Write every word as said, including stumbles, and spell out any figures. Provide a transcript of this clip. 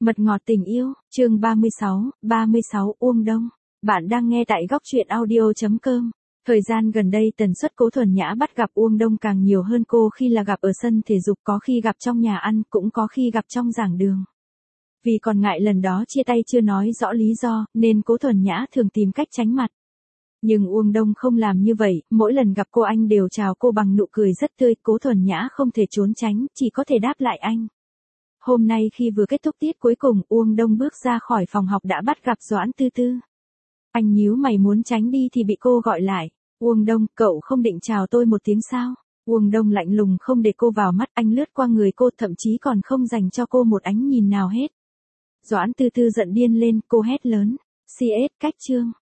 Mật ngọt tình yêu, chương ba mươi sáu, ba mươi sáu Uông Đông. Bạn đang nghe tại góc truyện audio chấm com. Thời gian gần đây tần suất Cố Thuần Nhã bắt gặp Uông Đông càng nhiều hơn cô khi là gặp ở sân thể dục, có khi gặp trong nhà ăn, cũng có khi gặp trong giảng đường. Vì còn ngại lần đó chia tay chưa nói rõ lý do, nên Cố Thuần Nhã thường tìm cách tránh mặt. Nhưng Uông Đông không làm như vậy, mỗi lần gặp cô anh đều chào cô bằng nụ cười rất tươi, Cố Thuần Nhã không thể trốn tránh, chỉ có thể đáp lại anh. Hôm nay khi vừa kết thúc tiết cuối cùng, Uông Đông bước ra khỏi phòng học đã bắt gặp Doãn Tư Tư. Anh nhíu mày muốn tránh đi thì bị cô gọi lại. Uông Đông, cậu không định chào tôi một tiếng sao? Uông Đông lạnh lùng không để cô vào mắt, anh lướt qua người cô, thậm chí còn không dành cho cô một ánh nhìn nào hết. Doãn Tư Tư giận điên lên, cô hét lớn. xê ét cách chương.